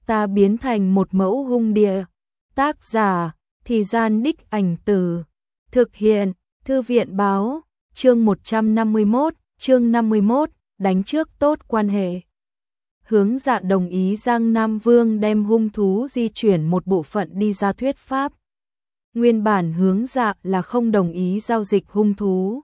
ta biến thành một mẫu hung địa. Tác giả, Thì Gian Đích Ảnh Từ. Thực hiện, Thư viện báo, chương 151, chương 51, đánh trước tốt quan hệ. Hướng Dạ đồng ý Giang Nam Vương đem hung thú di chuyển một bộ phận đi ra thuyết pháp. Nguyên bản Hướng Dạ là không đồng ý giao dịch hung thú.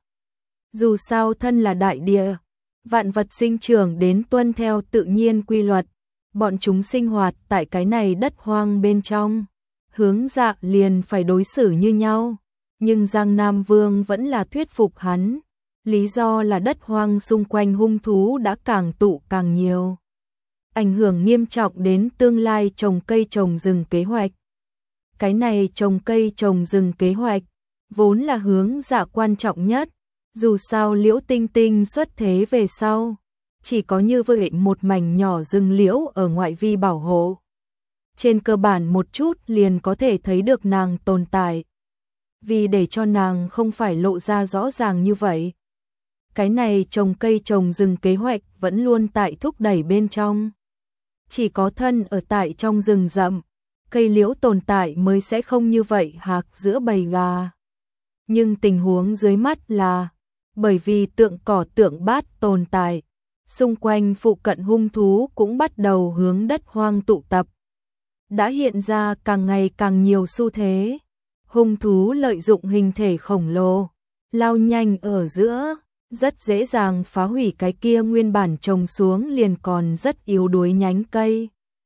Dù sao thân là đại địa, vạn vật sinh trưởng đến tuân theo tự nhiên quy luật, bọn chúng sinh hoạt tại cái này đất hoang bên trong. Hướng Dạ liền phải đối xử như nhau, nhưng Giang Nam Vương vẫn là thuyết phục hắn. Lý do là đất hoang xung quanh hung thú đã càng tụ càng nhiều, ảnh hưởng nghiêm trọng đến tương lai trồng cây trồng rừng kế hoạch. Cái này trồng cây trồng rừng kế hoạch vốn là Hướng Dạ quan trọng nhất, dù sao Liễu Tinh Tinh xuất thế về sau, chỉ có như vậy một mảnh nhỏ rừng liễu ở ngoại vi bảo hộ. Trên cơ bản một chút liền có thể thấy được nàng tồn tại. Vì để cho nàng không phải lộ ra rõ ràng như vậy, cái này trồng cây trồng rừng kế hoạch vẫn luôn tại thúc đẩy bên trong. Chỉ có thân ở tại trong rừng rậm, cây liễu tồn tại mới sẽ không như vậy hạc giữa bầy gà. Nhưng tình huống dưới mắt là, bởi vì tượng cỏ tượng bát tồn tại, xung quanh phụ cận hung thú cũng bắt đầu hướng đất hoang tụ tập. Đã hiện ra càng ngày càng nhiều xu thế. Hung thú lợi dụng hình thể khổng lồ, lao nhanh ở giữa, rất dễ dàng phá hủy cái kia nguyên bản trồng xuống liền còn rất yếu đuối nhánh cây.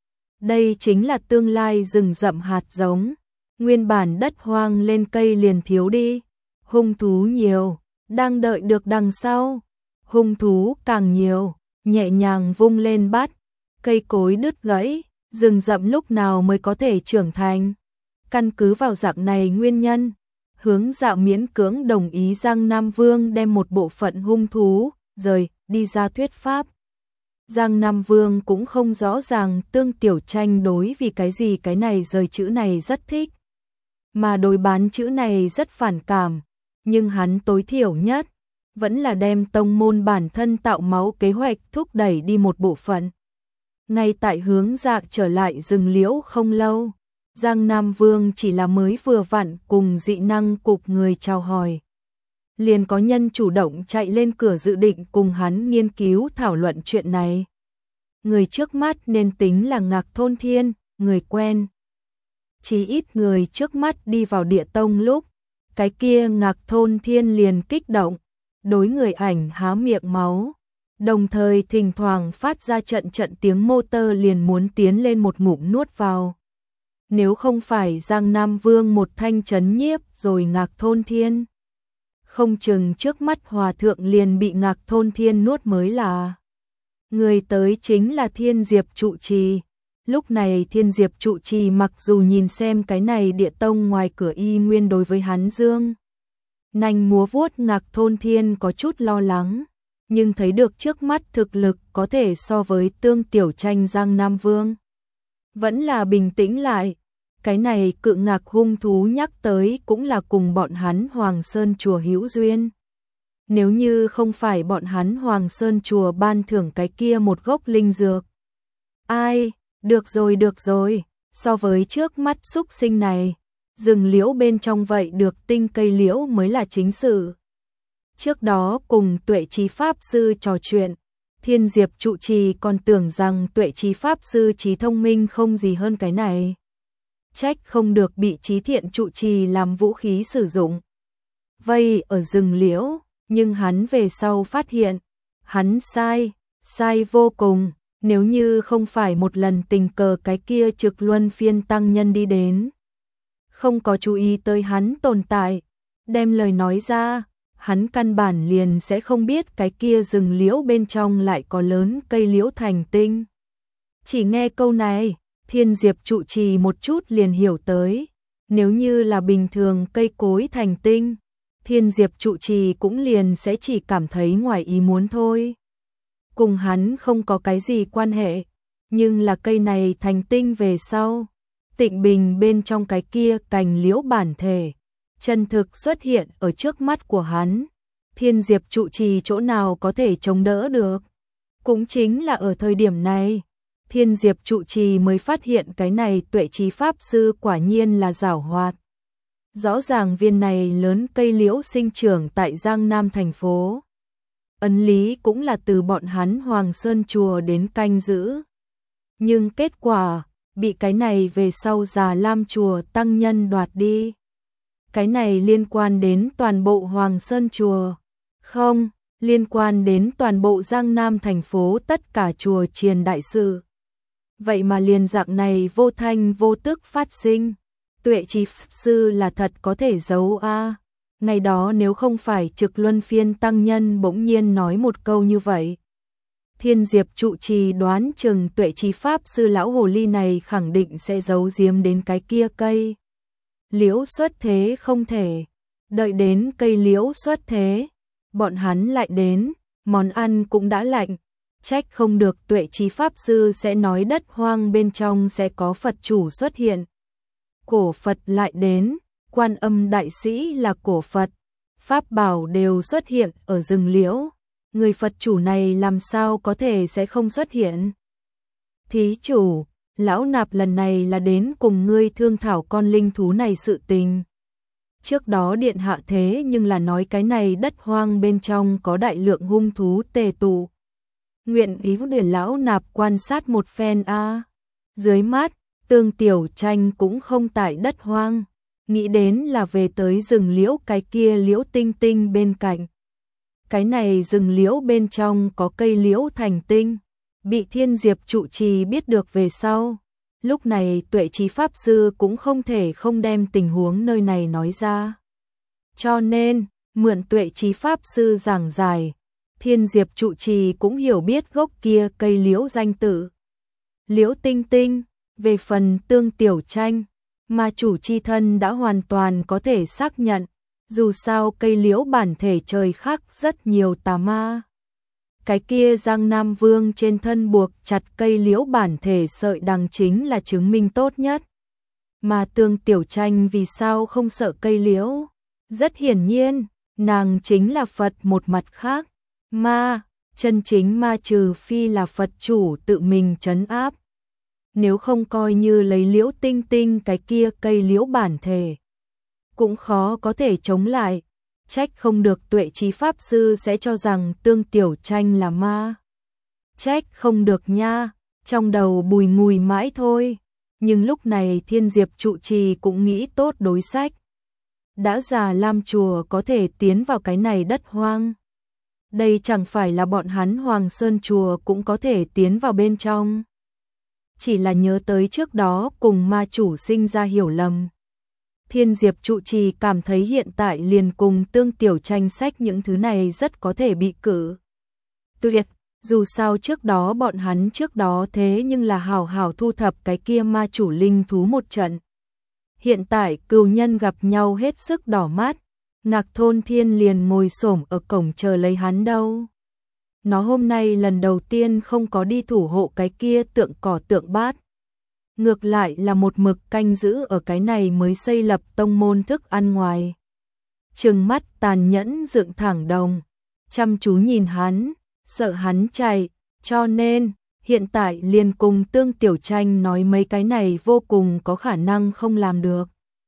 Đây chính là tương lai rừng rậm hạt giống. Nguyên bản đất hoang lên cây liền thiếu đi. Hung thú nhiều, đang đợi được đằng sau. Hung thú càng nhiều, nhẹ nhàng vung lên bắt, cây cối đứt gãy, rừng rậm lúc nào mới có thể trưởng thành. Căn cứ vào dạng này nguyên nhân, Hướng Dạ miễn cưỡng đồng ý Giang Nam Vương đem một bộ phận hung thú rời đi ra thuyết pháp. Giang Nam Vương cũng không rõ ràng Tương Tiểu Tranh đối vì cái gì cái này rời chữ này rất thích, mà đối bán chữ này rất phản cảm, nhưng hắn tối thiểu nhất vẫn là đem tông môn bản thân tạo máu kế hoạch thúc đẩy đi một bộ phận. Ngay tại Hướng Dạ trở lại rừng liễu không lâu, Giang Nam Vương chỉ là mới vừa vặn cùng dị năng cục người chào hỏi, liền có nhân chủ động chạy lên cửa dự định cùng hắn nghiên cứu thảo luận chuyện này. Người trước mắt nên tính là Ngạc Thôn Thiên, người quen. Chỉ ít người trước mắt đi vào địa tông lúc, cái kia Ngạc Thôn Thiên liền kích động, đối người ảnh há miệng máu, đồng thời thỉnh thoảng phát ra trận trận tiếng motor liền muốn tiến lên một ngụm nuốt vào. Nếu không phải Giang Nam Vương một thanh chấn nhiếp rồi Ngạc Thôn Thiên, không chừng trước mắt hòa thượng liền bị Ngạc Thôn Thiên nuốt mới là. Người tới chính là Thiên Diệp trụ trì. Lúc này Thiên Diệp trụ trì mặc dù nhìn xem cái này địa tông ngoài cửa y nguyên đối với hắn dương nanh múa vuốt, Ngạc Thôn Thiên có chút lo lắng, nhưng thấy được trước mắt thực lực có thể so với Tương Tiểu Tranh Giang Nam Vương, vẫn là bình tĩnh lại. Cái này cự ngạc hung thú nhắc tới cũng là cùng bọn hắn Hoàng Sơn Chùa hữu duyên. Nếu như không phải bọn hắn Hoàng Sơn Chùa ban thưởng cái kia một gốc linh dược. Ai, được rồi, so với trước mắt xúc sinh này, rừng liễu bên trong vậy được tinh cây liễu mới là chính sự. Trước đó cùng Tuệ Trí Pháp Sư trò chuyện, Thiên Diệp trụ trì còn tưởng rằng Tuệ Trí Pháp Sư trí thông minh không gì hơn cái này. Trách không được bị Trí Thiện trụ trì làm vũ khí sử dụng. Vây ở rừng liễu, nhưng hắn về sau phát hiện, hắn sai vô cùng. Nếu như không phải một lần tình cờ cái kia Trực Luân Phiên tăng nhân đi đến, không có chú ý tới hắn tồn tại, đem lời nói ra, hắn căn bản liền sẽ không biết cái kia rừng liễu bên trong lại có lớn cây liễu thành tinh. Chỉ nghe câu này, Thiên Diệp trụ trì một chút liền hiểu tới, nếu như là bình thường cây cối thành tinh, Thiên Diệp trụ trì cũng liền sẽ chỉ cảm thấy ngoài ý muốn thôi. Cùng hắn không có cái gì quan hệ, nhưng là cây này thành tinh về sau, Tịnh Bình bên trong cái kia cành liễu bản thể, chân thực xuất hiện ở trước mắt của hắn. Thiên Diệp trụ trì chỗ nào có thể chống đỡ được. Cũng chính là ở thời điểm này, Thiên Diệp trụ trì mới phát hiện cái này Tuệ Trí Pháp Sư quả nhiên là giảo hoạt. Rõ ràng viên này lớn cây liễu sinh trưởng tại Giang Nam thành phố. Ấn lý cũng là từ bọn hắn Hoàng Sơn Chùa đến canh giữ. Nhưng kết quả, bị cái này về sau Già Lam Chùa tăng nhân đoạt đi. Cái này liên quan đến toàn bộ Hoàng Sơn Chùa. Không, liên quan đến toàn bộ Giang Nam thành phố tất cả chùa chiền đại sự. Vậy mà liền dạng này vô thanh vô tức phát sinh. Tuệ Trí Sư là thật có thể giấu a. Ngày đó nếu không phải Trực Luân Phiên tăng nhân bỗng nhiên nói một câu như vậy. Thiên Diệp trụ trì đoán chừng Tuệ Trí Pháp Sư lão hồ ly này khẳng định sẽ giấu giếm đến cái kia cây liễu xuất thế không thể. Đợi đến cây liễu xuất thế, bọn hắn lại đến, món ăn cũng đã lạnh. Trách không được Tuệ Trí Pháp Sư sẽ nói đất hoang bên trong sẽ có Phật chủ xuất hiện. Cổ Phật lại đến, Quan Âm đại sĩ là cổ Phật, Pháp bảo đều xuất hiện ở rừng liễu. Người Phật chủ này làm sao có thể sẽ không xuất hiện? Thí chủ, lão nạp lần này là đến cùng ngươi thương thảo con linh thú này sự tình. Trước đó điện hạ thế nhưng là nói cái này đất hoang bên trong có đại lượng hung thú tề tụ. Nguyện ý để lão nạp quan sát một phen a. Dưới mắt, Tương Tiểu Tranh cũng không tại đất hoang, nghĩ đến là về tới rừng liễu cái kia liễu tinh tinh bên cạnh. Cái này rừng liễu bên trong có cây liễu thành tinh, bị Thiên Diệp trụ trì biết được về sau. Lúc này Tuệ Trí Pháp Sư cũng không thể không đem tình huống nơi này nói ra. Cho nên, mượn Tuệ Trí Pháp Sư giảng giải, Thiên Diệp trụ trì cũng hiểu biết gốc kia cây liễu danh tự. Liễu tinh tinh, về phần Tương Tiểu Tranh, mà chủ chi thân đã hoàn toàn có thể xác nhận, dù sao cây liễu bản thể trời khắc rất nhiều tà ma. Cái kia Giang Nam Vương trên thân buộc chặt cây liễu bản thể sợi đằng chính là chứng minh tốt nhất. Mà Tương Tiểu Tranh vì sao không sợ cây liễu? Rất hiển nhiên, nàng chính là Phật một mặt khác. Ma, chân chính ma trừ phi là Phật chủ tự mình trấn áp. Nếu không coi như lấy liễu tinh tinh cái kia cây liễu bản thể, cũng khó có thể chống lại. Trách không được Tuệ Trí Pháp Sư sẽ cho rằng Tương Tiểu Tranh là ma. Trách không được nha, trong đầu bùi ngùi mãi thôi. Nhưng lúc này Thiên Diệp trụ trì cũng nghĩ tốt đối sách. Đã Già Lam Chùa có thể tiến vào cái này đất hoang. Đây chẳng phải là bọn hắn Hoàng Sơn Chùa cũng có thể tiến vào bên trong. Chỉ là nhớ tới trước đó cùng ma chủ sinh ra hiểu lầm. Thiên Diệp trụ trì cảm thấy hiện tại liền cùng Tương Tiểu Tranh sách những thứ này rất có thể bị cử tuyệt, dù sao trước đó bọn hắn trước đó thế nhưng là hảo hảo thu thập cái kia ma chủ linh thú một trận. Hiện tại cừu nhân gặp nhau hết sức đỏ mắt, Ngạc Thôn Thiên liền ngồi xổm ở cổng chờ lấy hắn đâu. Nó hôm nay lần đầu tiên không có đi thủ hộ cái kia tượng cỏ tượng bát. Ngược lại là một mực canh giữ ở cái này mới xây lập tông môn thức ăn ngoài. Trừng mắt tàn nhẫn dựng thẳng đồng, chăm chú nhìn hắn, sợ hắn chạy, cho nên, hiện tại liền cùng Tương Tiểu Tranh nói mấy cái này vô cùng có khả năng không làm được.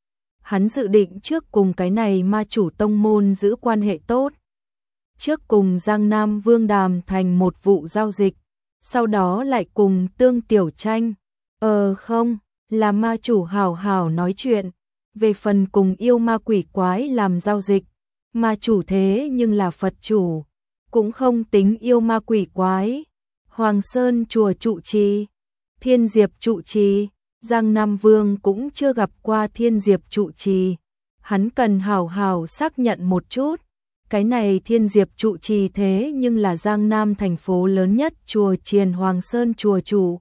Hắn dự định trước cùng cái này ma chủ tông môn giữ quan hệ tốt. Trước cùng Giang Nam Vương đàm thành một vụ giao dịch, sau đó lại cùng Tương Tiểu Tranh. Không, là ma chủ hảo hảo nói chuyện, về phần cùng yêu ma quỷ quái làm giao dịch, ma chủ thế nhưng là Phật chủ, cũng không tính yêu ma quỷ quái. Hoàng Sơn Chùa trụ trì, Thiên Diệp trụ trì, Giang Nam Vương cũng chưa gặp qua Thiên Diệp trụ trì, hắn cần hảo hảo xác nhận một chút. Cái này Thiên Diệp trụ trì thế nhưng là Giang Nam thành phố lớn nhất chùa chiền Hoàng Sơn Chùa chủ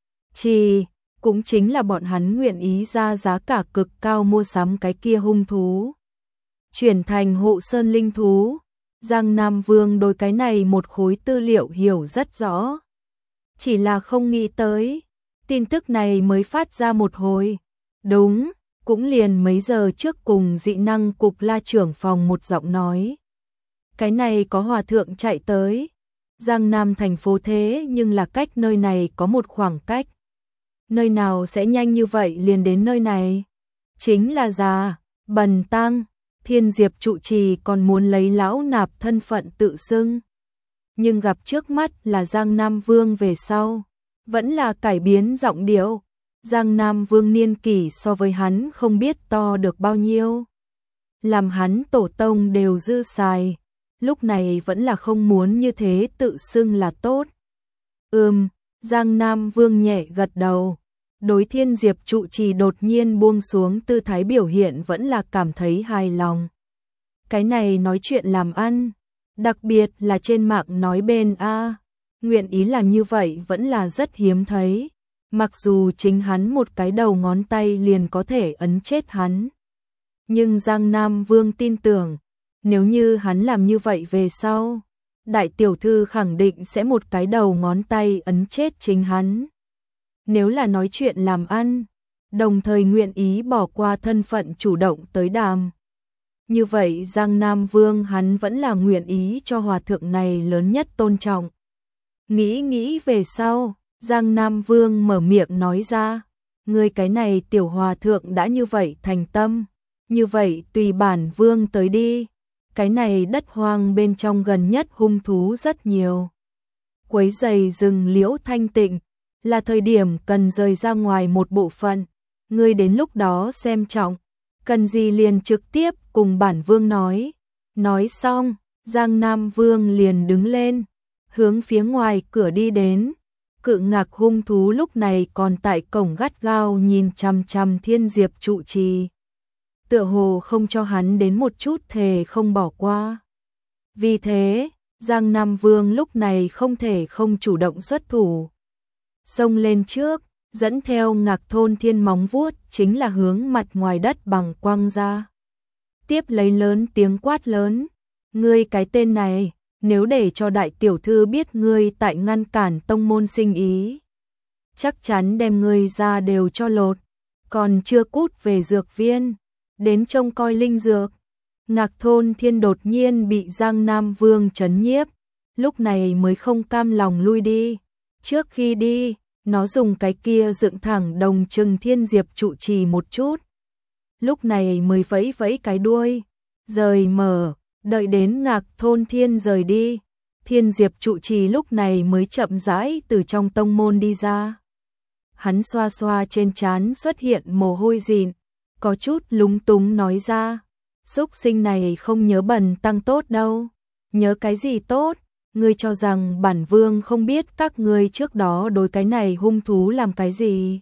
trì, cũng chính là bọn hắn nguyện ý ra giá cả cực cao mua sắm cái kia hung thú, chuyển thành hộ sơn linh thú. Giang Nam Vương đối cái này một khối tư liệu hiểu rất rõ, chỉ là không nghĩ tới, tin tức này mới phát ra một hồi. Đúng, cũng liền mấy giờ trước cùng dị năng cục la trưởng phòng một giọng nói. Cái này có hòa thượng chạy tới. Giang Nam thành phố thế nhưng là cách nơi này có một khoảng cách. Nơi nào sẽ nhanh như vậy liền đến nơi này? Chính là già, bần tăng, Thiên Diệp trụ trì còn muốn lấy lão nạp thân phận tự xưng. Nhưng gặp trước mắt là Giang Nam Vương về sau, vẫn là cải biến giọng điệu. Giang Nam Vương niên kỷ so với hắn không biết to được bao nhiêu. Làm hắn tổ tông đều dư xài, lúc này vẫn là không muốn như thế tự xưng là tốt. Giang Nam Vương nhẹ gật đầu. Đối Thiên Diệp trụ trì đột nhiên buông xuống tư thái biểu hiện vẫn là cảm thấy hài lòng. Cái này nói chuyện làm ăn, đặc biệt là trên mạng nói bên nguyện ý làm như vậy vẫn là rất hiếm thấy. Mặc dù chính hắn một cái đầu ngón tay liền có thể ấn chết hắn. Nhưng Giang Nam Vương tin tưởng, nếu như hắn làm như vậy về sau, đại tiểu thư khẳng định sẽ một cái đầu ngón tay ấn chết chính hắn. Nếu là nói chuyện làm ăn, đồng thời nguyện ý bỏ qua thân phận chủ động tới đàm. Như vậy Giang Nam Vương hắn vẫn là nguyện ý cho hòa thượng này lớn nhất tôn trọng. Nghĩ về sau, Giang Nam Vương mở miệng nói ra, ngươi cái này tiểu hòa thượng đã như vậy thành tâm, như vậy tùy bản vương tới đi. Cái này đất hoang bên trong gần nhất hung thú rất nhiều. Quấy rầy rừng liễu thanh tịnh, là thời điểm cần rời ra ngoài một bộ phận, ngươi đến lúc đó xem trọng, cần gì liền trực tiếp cùng bản vương nói. Nói xong, Giang Nam Vương liền đứng lên, hướng phía ngoài cửa đi đến. Cự ngạc hung thú lúc này còn tại cổng gắt gao nhìn chằm chằm Thiên Diệp trụ trì. Tựa hồ không cho hắn đến một chút thề không bỏ qua. Vì thế, Giang Nam Vương lúc này không thể không chủ động xuất thủ. Xông lên trước, dẫn theo Ngạc Thôn Thiên móng vuốt chính là hướng mặt ngoài đất bằng quăng ra. Tiếp lấy lớn tiếng quát lớn, ngươi cái tên này, nếu để cho đại tiểu thư biết ngươi tại ngăn cản tông môn sinh ý, chắc chắn đem ngươi ra đều cho lột, còn chưa cút về dược viên, đến trông coi linh dược. Ngạc Thôn Thiên đột nhiên bị Giang Nam Vương trấn nhiếp, lúc này mới không cam lòng lui đi. Trước khi đi, nó dùng cái kia dựng thẳng đồng trừng Thiên Diệp trụ trì một chút. Lúc này mới vẫy vẫy cái đuôi, rời mở, đợi đến Ngạc Thôn Thiên rời đi. Thiên Diệp trụ trì lúc này mới chậm rãi từ trong tông môn đi ra. Hắn xoa xoa trên trán xuất hiện mồ hôi dịn, có chút lúng túng nói ra, xúc sinh này không nhớ bần tăng tốt đâu. Nhớ cái gì tốt? Ngươi cho rằng bản vương không biết các ngươi trước đó đối cái này hung thú làm cái gì?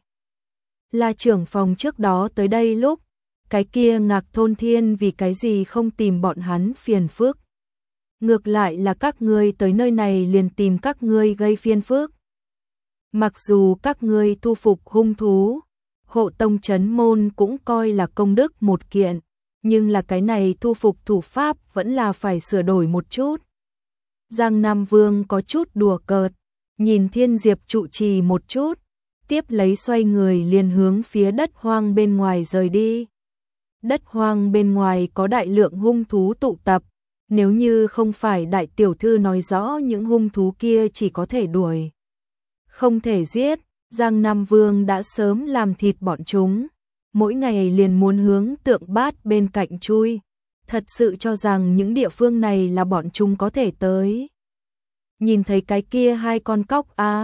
Là trưởng phòng trước đó tới đây lúc, cái kia Ngạc Thôn Thiên vì cái gì không tìm bọn hắn phiền phức? Ngược lại là các ngươi tới nơi này liền tìm các ngươi gây phiền phức. Mặc dù các ngươi thu phục hung thú, hộ tông trấn môn cũng coi là công đức một kiện, nhưng là cái này thu phục thủ pháp vẫn là phải sửa đổi một chút. Giang Nam Vương có chút đùa cợt, nhìn Thiên Diệp trụ trì một chút, tiếp lấy xoay người liền hướng phía đất hoang bên ngoài rời đi. Đất hoang bên ngoài có đại lượng hung thú tụ tập, nếu như không phải đại tiểu thư nói rõ những hung thú kia chỉ có thể đuổi, không thể giết, Giang Nam Vương đã sớm làm thịt bọn chúng, mỗi ngày liền muốn hướng Tượng Bát bên cạnh chui, thật sự cho rằng những địa phương này là bọn chúng có thể tới. Nhìn thấy cái kia hai con cóc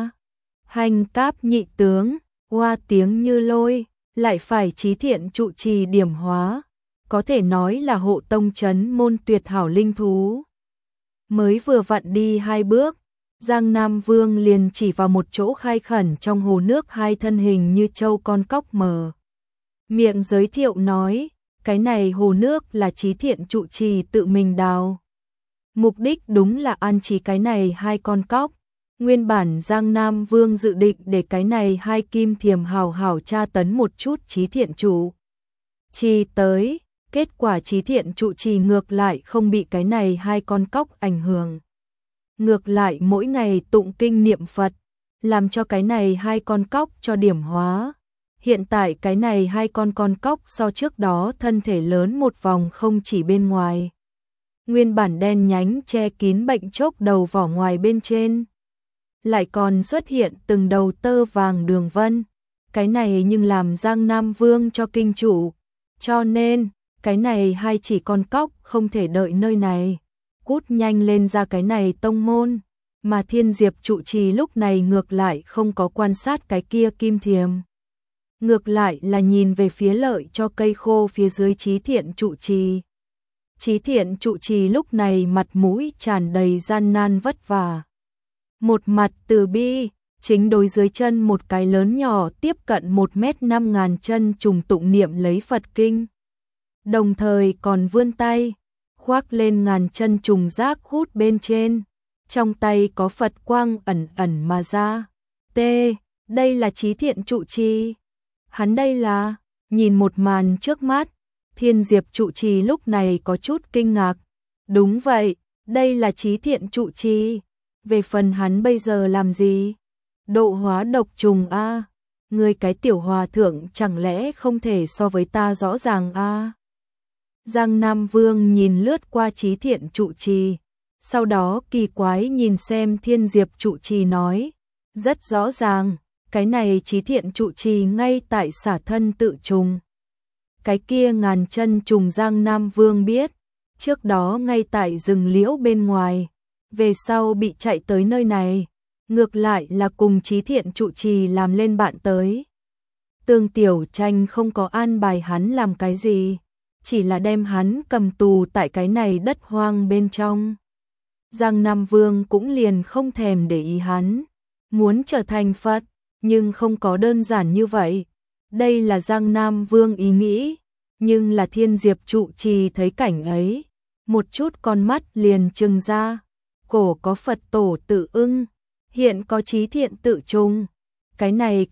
Hành Cáp nhị tướng, hoa tiếng như lôi, lại phải Chí Thiện trụ trì điểm hóa, có thể nói là hộ tông trấn môn tuyệt hảo linh thú. Mới vừa vặn đi hai bước, Giang Nam Vương liền chỉ vào một chỗ khai khẩn trong hồ nước hai thân hình như trâu con cóc mờ. Miệng giới thiệu nói, cái này hồ nước là Chí Thiện trụ trì tự mình đào. Mục đích đúng là an trí cái này hai con cóc. Nguyên bản Giang Nam Vương dự định để cái này hai kim thiềm hào hào tra tấn một chút Chí Thiện trụ trì tới, kết quả Chí Thiện trụ trì ngược lại không bị cái này hai con cóc ảnh hưởng. Ngược lại mỗi ngày tụng kinh niệm Phật, làm cho cái này hai con cóc cho điểm hóa. Hiện tại cái này hai con cóc so trước đó thân thể lớn một vòng không chỉ bên ngoài. Nguyên bản đen nhánh che kín bệnh chốc đầu vỏ ngoài bên trên, lại còn xuất hiện từng đầu tơ vàng đường vân. Cái này nhưng làm Giang Nam Vương cho kinh chủ, cho nên cái này hai chỉ con cóc không thể đợi nơi này, cút nhanh lên ra cái này tông môn. Mà Thiên Diệp trụ trì lúc này ngược lại không có quan sát cái kia kim thiềm, ngược lại là nhìn về phía lợi cho cây khô phía dưới Chí Thiện trụ trì. Chí Thiện trụ trì lúc này mặt mũi tràn đầy gian nan vất vả, một mặt từ bi, chính đối dưới chân một cái lớn nhỏ tiếp cận 1,5 m chân trùng tụng niệm lấy Phật kinh, đồng thời còn vươn tay khoác lên ngàn chân trùng giác hút bên trên, trong tay có Phật quang ẩn ẩn mà ra. Đây là Chí Thiện trụ trì. Hắn đây là, nhìn một màn trước mắt, Thiên Diệp trụ trì lúc này có chút kinh ngạc. Đúng vậy, đây là Chí Thiện trụ trì. Về phần hắn bây giờ làm gì? Độ hóa độc trùng a, người cái tiểu hòa thượng chẳng lẽ không thể so với ta rõ ràng a? Giang Nam Vương nhìn lướt qua Chí Thiện trụ trì, sau đó kỳ quái nhìn xem Thiên Diệp trụ trì nói, rất rõ ràng, cái này Chí Thiện trụ trì ngay tại xả thân tự trùng. Cái kia ngàn chân trùng Giang Nam Vương biết, trước đó ngay tại rừng liễu bên ngoài, về sau bị chạy tới nơi này, ngược lại là cùng Chí Thiện trụ trì làm lên bạn tới. Tương Tiểu Tranh không có an bài hắn làm cái gì, chỉ là đem hắn cầm tù tại cái này đất hoang bên trong. Giang Nam Vương cũng liền không thèm để ý hắn, muốn trở thành Phật, nhưng không có đơn giản như vậy. Đây là Giang Nam Vương ý nghĩ, nhưng là Thiên Diệp trụ trì thấy cảnh ấy, một chút con mắt liền trừng ra, cổ có Phật tổ tự ưng, hiện có Chí Thiện tự trùng. Cái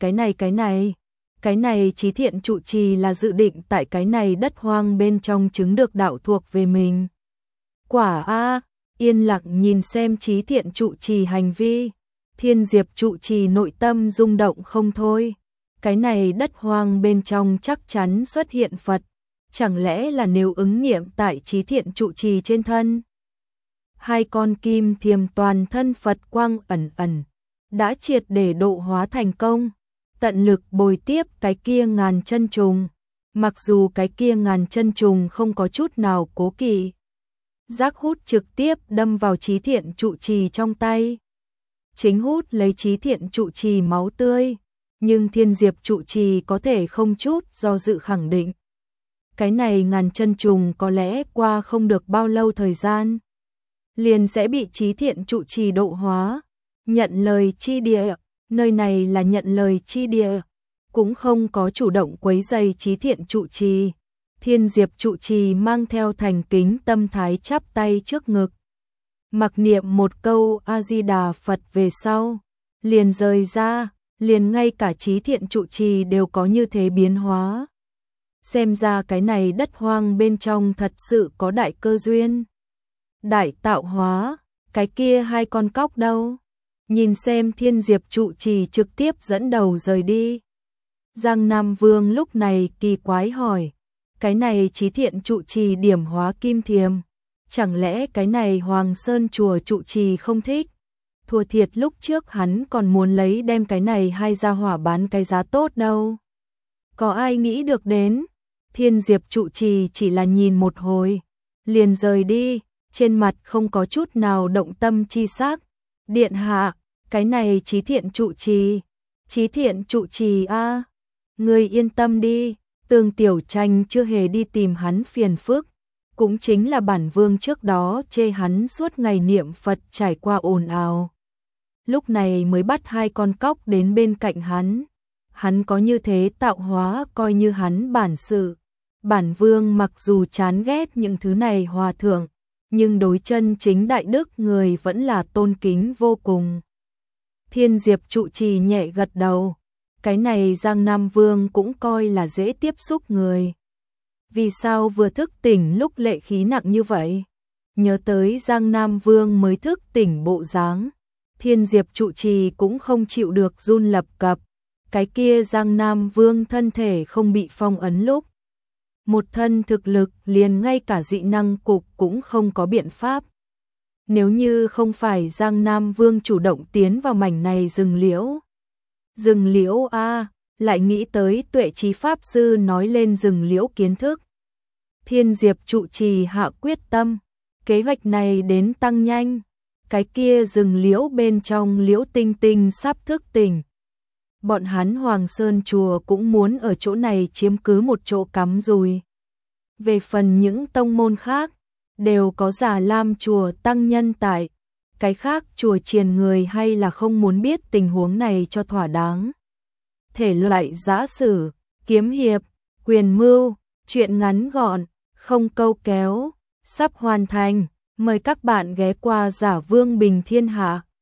này Chí Thiện trụ trì là dự định tại cái này đất hoang bên trong chứng được đạo thuộc về mình. Quả a, yên lặng nhìn xem Chí Thiện trụ trì hành vi, Thiên Diệp trụ trì nội tâm rung động không thôi. Cái này đất hoang bên trong chắc chắn xuất hiện Phật, chẳng lẽ là nếu ứng nghiệm tại Chí Thiện trụ trì trên thân? Hai con kim thiềm toàn thân Phật quang ẩn ẩn, đã triệt để độ hóa thành công, tận lực bồi tiếp cái kia ngàn chân trùng. Mặc dù cái kia ngàn chân trùng không có chút nào cố kỵ, giác hút trực tiếp đâm vào Chí Thiện trụ trì trong tay, chính hút lấy Chí Thiện trụ trì máu tươi, nhưng Thiên Diệp trụ trì có thể không chút do dự khẳng định, cái này ngàn chân trùng có lẽ qua không được bao lâu thời gian, liền sẽ bị Chí Thiện trụ trì độ hóa. Nhận lời chi địa, nơi này là nhận lời chi địa, cũng không có chủ động quấy rầy Chí Thiện trụ trì. Thiên Diệp trụ trì mang theo thành kính tâm thái chắp tay trước ngực, mặc niệm một câu A Di Đà Phật về sau, liền rời ra, liền ngay cả Chí Thiện trụ trì đều có như thế biến hóa. Xem ra cái này đất hoang bên trong thật sự có đại cơ duyên, đại tạo hóa. Cái kia hai con cóc đâu? Nhìn xem Thiên Diệp trụ trì trực tiếp dẫn đầu rời đi, Giang Nam Vương lúc này kỳ quái hỏi, cái này Chí Thiện trụ trì điểm hóa kim thiềm, chẳng lẽ cái này Hoàng Sơn chùa trụ trì không thích? Thua thiệt lúc trước hắn còn muốn lấy đem cái này hai gia hỏa bán cái giá tốt đâu. Có ai nghĩ được đến? Thiên Diệp trụ trì chỉ là nhìn một hồi, liền rời đi, trên mặt không có chút nào động tâm chi sắc. Điện hạ, cái này Chí Thiện trụ trì a, người yên tâm đi, Tương Tiểu Tranh chưa hề đi tìm hắn phiền phức, cũng chính là bản vương trước đó chê hắn suốt ngày niệm Phật trải qua ồn ào, lúc này mới bắt hai con cóc đến bên cạnh hắn. Hắn có như thế tạo hóa coi như hắn bản sự. Bản vương mặc dù chán ghét những thứ này hòa thượng, nhưng đối chân chính đại đức người vẫn là tôn kính vô cùng. Thiên Diệp trụ trì nhẹ gật đầu, cái này Giang Nam Vương cũng coi là dễ tiếp xúc người. Vì sao vừa thức tỉnh lúc lệ khí nặng như vậy? Nhớ tới Giang Nam Vương mới thức tỉnh bộ dáng, Thiên Diệp trụ trì cũng không chịu được run lập cập. Cái kia Giang Nam Vương thân thể không bị phong ấn lúc một thân thực lực liền ngay cả dị năng cục cũng không có biện pháp. Nếu như không phải Giang Nam Vương chủ động tiến vào mảnh này rừng liễu a, lại nghĩ tới Tuệ Trí Pháp Sư nói lên rừng liễu kiến thức. Thiên Diệp trụ trì hạ quyết tâm, kế hoạch này đến tăng nhanh, cái kia rừng liễu bên trong Liễu Tinh Tinh sắp thức tỉnh. Bọn hắn Hoàng Sơn chùa cũng muốn ở chỗ này chiếm cứ một chỗ cắm rùi. Về phần những tông môn khác, đều có Già Lam chùa tăng nhân tại, cái khác chùa triền người hay là không muốn biết tình huống này cho thỏa đáng. Thể loại giã sử, kiếm hiệp, quyền mưu, truyện ngắn gọn, không câu kéo, sắp hoàn thành, mời các bạn ghé qua Giả Vương Bình Thiên Hạ.